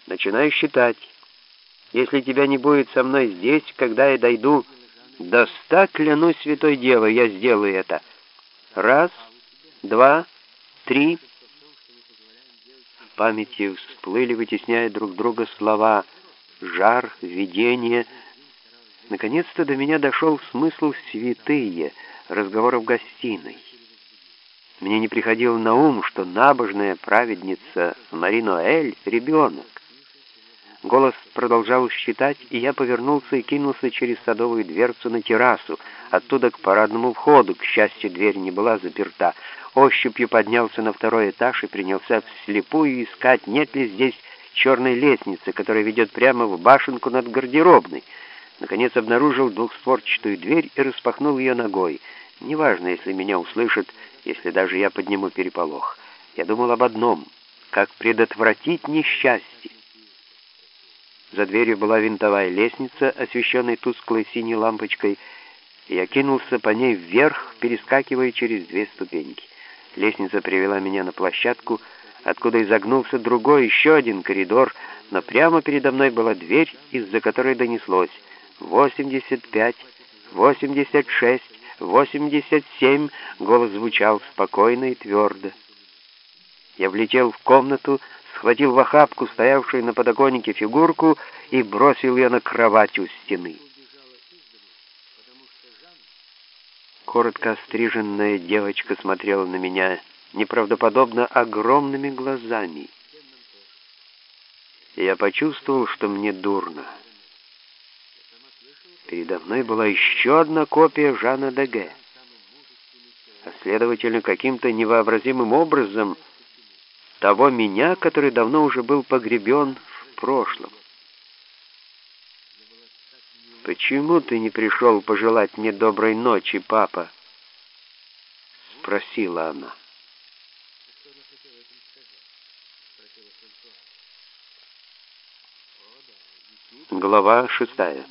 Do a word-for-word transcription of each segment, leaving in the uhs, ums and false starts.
Начинаю считать. Если тебя не будет со мной здесь, когда я дойду до ста, клянусь святой девой, я сделаю это. Раз, два, три. В памяти всплыли, вытесняя друг друга, слова «жар», «видение». Наконец-то до меня дошел смысл «святые» разговора в гостиной. Мне не приходило на ум, что набожная праведница Мари-Ноэль — ребенок. Голос продолжал считать, и я повернулся и кинулся через садовую дверцу на террасу, оттуда к парадному входу. К счастью, дверь не была заперта. Ощупью поднялся на второй этаж и принялся вслепую искать, нет ли здесь черной лестницы, которая ведет прямо в башенку над гардеробной. Наконец обнаружил двухстворчатую дверь и распахнул ее ногой. Неважно, если меня услышат, если даже я подниму переполох. Я думал об одном — как предотвратить несчастье. За дверью была винтовая лестница, освещенная тусклой синей лампочкой, и я кинулся по ней вверх, перескакивая через две ступеньки. Лестница привела меня на площадку, откуда изогнулся другой, еще один коридор, но прямо передо мной была дверь, из-за которой донеслось «восемьдесят пять, восемьдесят шесть, восемьдесят семь», голос звучал спокойно и твердо. Я влетел в комнату, схватил в охапку стоявшую на подоконнике фигурку и бросил ее на кровать у стены. Коротко остриженная девочка смотрела на меня неправдоподобно огромными глазами. И я почувствовал, что мне дурно. Передо мной была еще одна копия Жана Деге, а следовательно, каким-то невообразимым образом того меня, который давно уже был погребен в прошлом. «Почему ты не пришел пожелать мне доброй ночи, папа?» — спросила она. Глава шестая.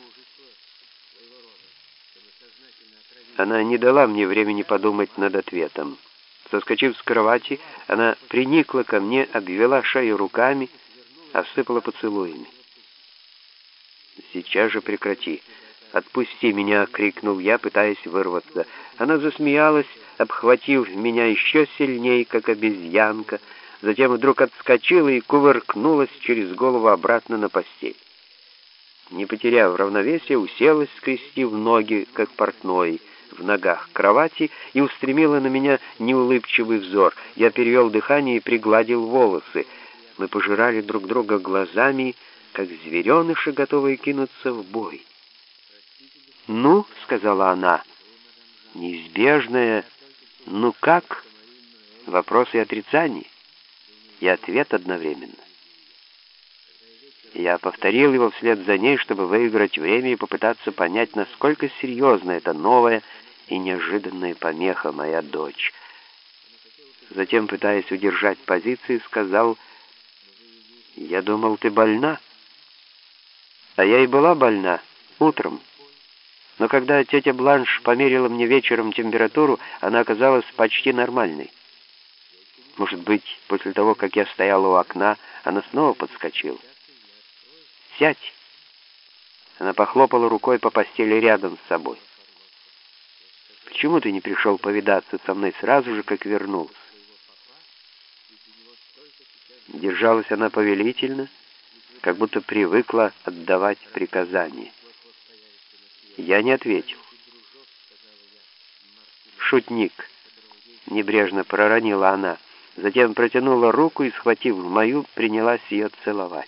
Она не дала мне времени подумать над ответом. Соскочив с кровати, она приникла ко мне, обвела шею руками, осыпала поцелуями. «Сейчас же прекрати! Отпусти меня!» — крикнул я, пытаясь вырваться. Она засмеялась, обхватив меня еще сильнее, как обезьянка, затем вдруг отскочила и кувыркнулась через голову обратно на постель. Не потеряв равновесия, уселась, скрестив ноги, как портной, в ногах кровати и устремила на меня неулыбчивый взор. Я перевел дыхание и пригладил волосы. Мы пожирали друг друга глазами, как звереныши, готовые кинуться в бой. «Ну», — сказала она, — неизбежное «ну как?» Вопрос и отрицание, и ответ одновременно. Я повторил его вслед за ней, чтобы выиграть время и попытаться понять, насколько серьезна эта новая и неожиданная помеха, моя дочь. Затем, пытаясь удержать позиции, сказал: «Я думал, ты больна». А я и была больна утром. Но когда тетя Бланш померила мне вечером температуру, она оказалась почти нормальной. Может быть, после того, как я стояла у окна, она снова подскочила. «Сядь!» Она похлопала рукой по постели рядом с собой. «Почему ты не пришел повидаться со мной сразу же, как вернулся?» Держалась она повелительно, как будто привыкла отдавать приказания. Я не ответил. «Шутник!» — небрежно проронила она. Затем протянула руку и, схватив мою, принялась ее целовать.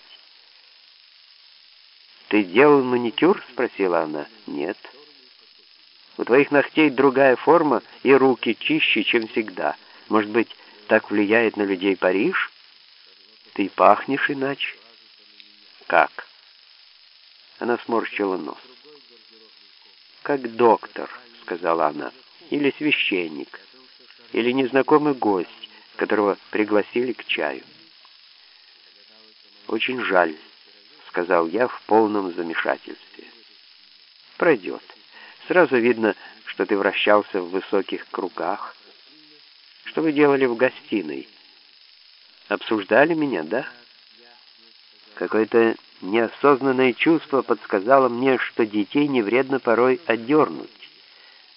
«Ты делал маникюр?» — спросила она. «Нет». «У твоих ногтей другая форма, и руки чище, чем всегда. Может быть, так влияет на людей Париж? Ты пахнешь иначе». «Как?» Она сморщила нос. «Как доктор», — сказала она, — «или священник, или незнакомый гость, которого пригласили к чаю». «Очень жаль», — сказал я в полном замешательстве. «Пройдет. Сразу видно, что ты вращался в высоких кругах. Что вы делали в гостиной? Обсуждали меня, да?» Какое-то неосознанное чувство подсказало мне, что детей не вредно порой отдернуть.